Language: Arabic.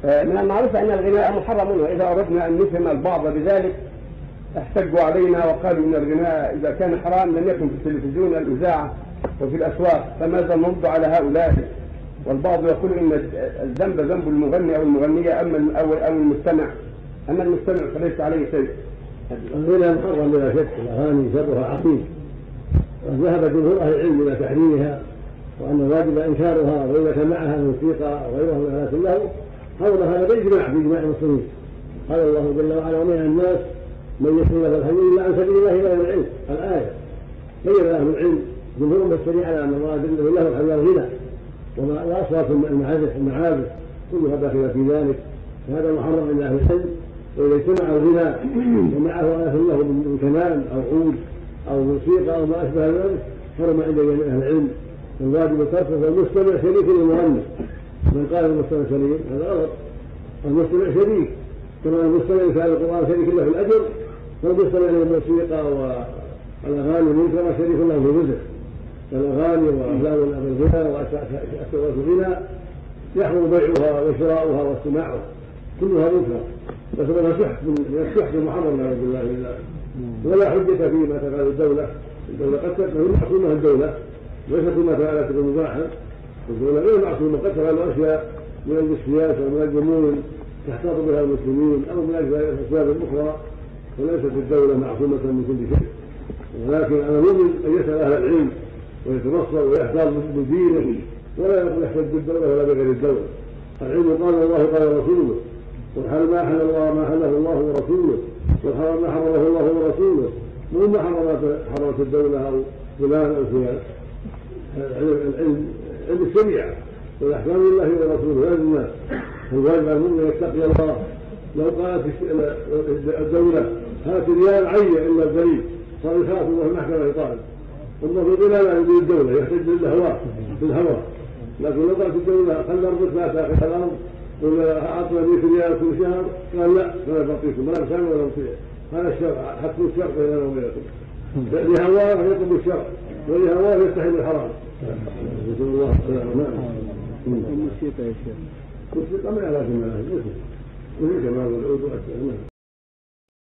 من المعروف أن الغناء محرم، وإذا أردنا أن نفهم البعض بذلك احتجوا علينا وقالوا إن الغناء إذا كان حرام لم يكن في التلفزيون الإذاعة وفي الأسواق، فماذا نرد على هؤلاء؟ والبعض يقول إن الذنب ذنب المغني أو المغنية أو المستمع، أما المستمع فليس عليه شيء. الغناء محرم بلا شك، الأغاني شرها عظيم، وذهب جمهور أهل العلم إلى تحريمها، وأن الواجب إنكارها وإذا كان معها الموسيقى وغيرها من آلات اللهو حول هذا بإجماع المسلمين. قال الله جل وعلا: ومن الناس من يشرك في الحديث إلا عن سبيل الله غير العلم. الآية بين أهل العلم جمهور مستريح على أن المراد بالله وحل الغنى وأصوات المعازف كلها داخلة في ذلك، فهذا محرم عند أهل العلم. وإذا اجتمع الغنى ومعه آلات اللهو من كمان أو عود أو موسيقى أو ما أشبه ذلك حرم عند جميع أهل العلم. الواجب تركه، والمستمع شريك للمغني. من قال المستمع شريك هذا غلط، المستمع شريك كما المستمع في القرآن شريك له في الأجر، والمستمع للموسيقى والأغاني منكرة شريك له في الرزق. الأغاني وأفلام الغنى وأسواق الغنى يحرم بيعها وشراؤها واستماعها، كلها منكرة، وسببها من السحت المحرم نعوذ بالله من ذلك. ولا حجة فيما تفعل الدولة قد تكون معصومة الدولة، ليس كما فعلت المباحة. الدولة غير معصومة، قد تفعل أشياء من أجل السياسة ومن أجل أمور تحتاط بها المسلمين أو من أجل أسباب أخرى، وليست الدولة معصومة من كل شيء. ولكن على المؤمن أن يسأل أهل العلم ويتبصر ويحتاط بدينه، ولا يحتج بالدولة ولا بغير الدولة. العلم قال الله قال رسوله، والحل ما حل الله ما حله الله ورسوله، والحرام ما حرمه الله ورسوله، وما حرمت الدولة أو فلان أو فلان. العلم الشريعة والأحكام لله ورسوله لا للناس. الواجب على المؤمن يتقي الله. لو قالت الدولة هات ريال عين إلا الدليل صار يخاف الله المحكمة يطالب، والمفروض لا يريد الدولة يحتج بالهوى في الهوى. لكن لو قالت الدولة خلى أرضك لا تأخذ الأرض ولا أعطنا 100 ريال كل شهر، قال لا تعطيكم ولا بسامة ولا نطيع. هذا الشرع حكم الشرع بيننا وبينكم. لهواه يطلب الشرع ولهواه يستحل الحرام. نسأل الله السلامة. الموسيقى يا شيخ، الموسيقى ما لازم لها، مثل كمان والعود والأشياء.